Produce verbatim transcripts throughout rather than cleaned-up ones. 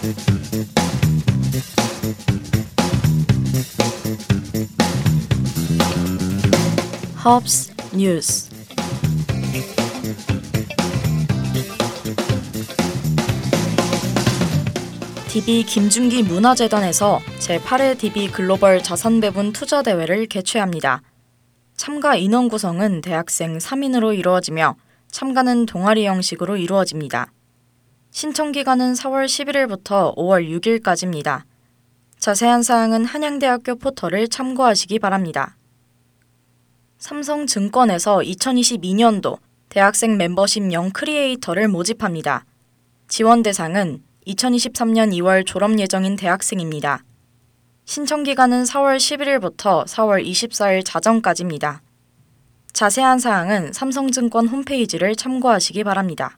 Hub's News. 디비 김준기 문화재단에서 제팔 회 디비 글로벌 자산배분 투자대회를 개최합니다. 참가 인원 구성은 대학생 삼 인으로 이루어지며 참가는 동아리 형식으로 이루어집니다. 신청 기간은 사월 십일일부터 오월 육일까지입니다. 자세한 사항은 한양대학교 포털을 참고하시기 바랍니다. 삼성증권에서 이천이십이년도 대학생 멤버십 영 크리에이터를 모집합니다. 지원 대상은 이천이십삼년 이월 졸업 예정인 대학생입니다. 신청 기간은 사월 십일일부터 사월 이십사일 자정까지입니다. 자세한 사항은 삼성증권 홈페이지를 참고하시기 바랍니다.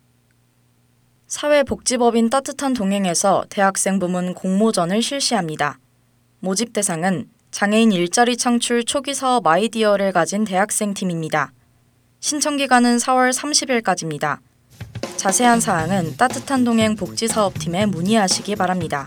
사회복지법인 따뜻한 동행에서 대학생 부문 공모전을 실시합니다. 모집 대상은 장애인 일자리 창출 초기 사업 아이디어를 가진 대학생 팀입니다. 신청 기간은 사월 삼십일까지입니다. 자세한 사항은 따뜻한 동행 복지사업팀에 문의하시기 바랍니다.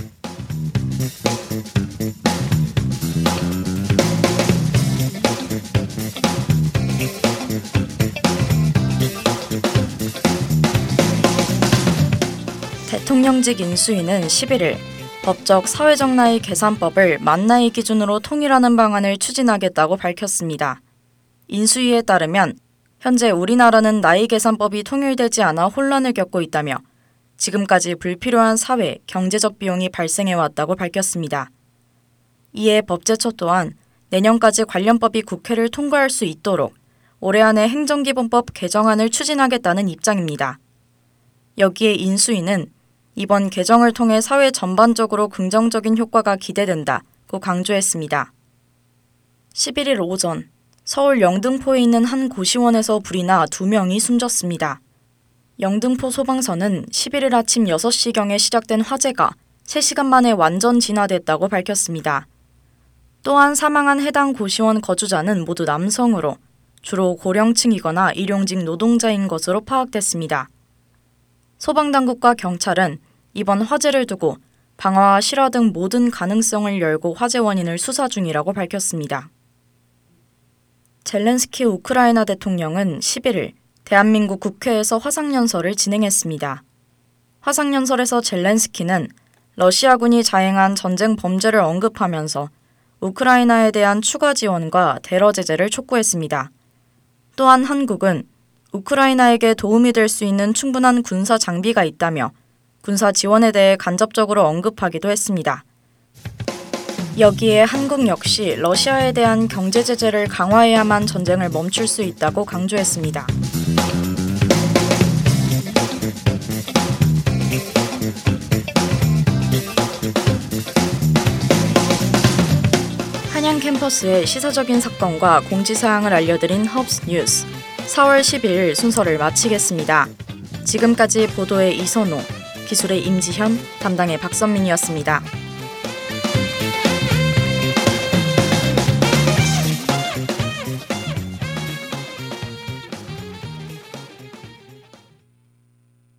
대통령직 인수위는 십일일 법적 사회적 나이 계산법을 만 나이 기준으로 통일하는 방안을 추진하겠다고 밝혔습니다. 인수위에 따르면 현재 우리나라는 나이 계산법이 통일되지 않아 혼란을 겪고 있다며 지금까지 불필요한 사회, 경제적 비용이 발생해왔다고 밝혔습니다. 이에 법제처 또한 내년까지 관련법이 국회를 통과할 수 있도록 올해 안에 행정기본법 개정안을 추진하겠다는 입장입니다. 여기에 인수위는 이번 개정을 통해 사회 전반적으로 긍정적인 효과가 기대된다고 강조했습니다. 십일일 오전 서울 영등포에 있는 한 고시원에서 불이 나 두 명이 숨졌습니다. 영등포 소방서는 십일일 아침 여섯 시경에 시작된 화재가 세 시간 만에 완전 진화됐다고 밝혔습니다. 또한 사망한 해당 고시원 거주자는 모두 남성으로 주로 고령층이거나 일용직 노동자인 것으로 파악됐습니다. 소방당국과 경찰은 이번 화재를 두고 방화와 실화 등 모든 가능성을 열고 화재 원인을 수사 중이라고 밝혔습니다. 젤렌스키 우크라이나 대통령은 십일일 대한민국 국회에서 화상연설을 진행했습니다. 화상연설에서 젤렌스키는 러시아군이 자행한 전쟁 범죄를 언급하면서 우크라이나에 대한 추가 지원과 대러 제재를 촉구했습니다. 또한 한국은 우크라이나에게 도움이 될 수 있는 충분한 군사 장비가 있다며 군사 지원에 대해 간접적으로 언급하기도 했습니다. 여기에 한국 역시 러시아에 대한 경제 제재를 강화해야만 전쟁을 멈출 수 있다고 강조했습니다. 한양 캠퍼스의 시사적인 사건과 공지사항을 알려드린 Hub's News. 사월 십일 순서를 마치겠습니다. 지금까지 보도의 이선호, 기술의 임지현, 담당의 박선민이었습니다.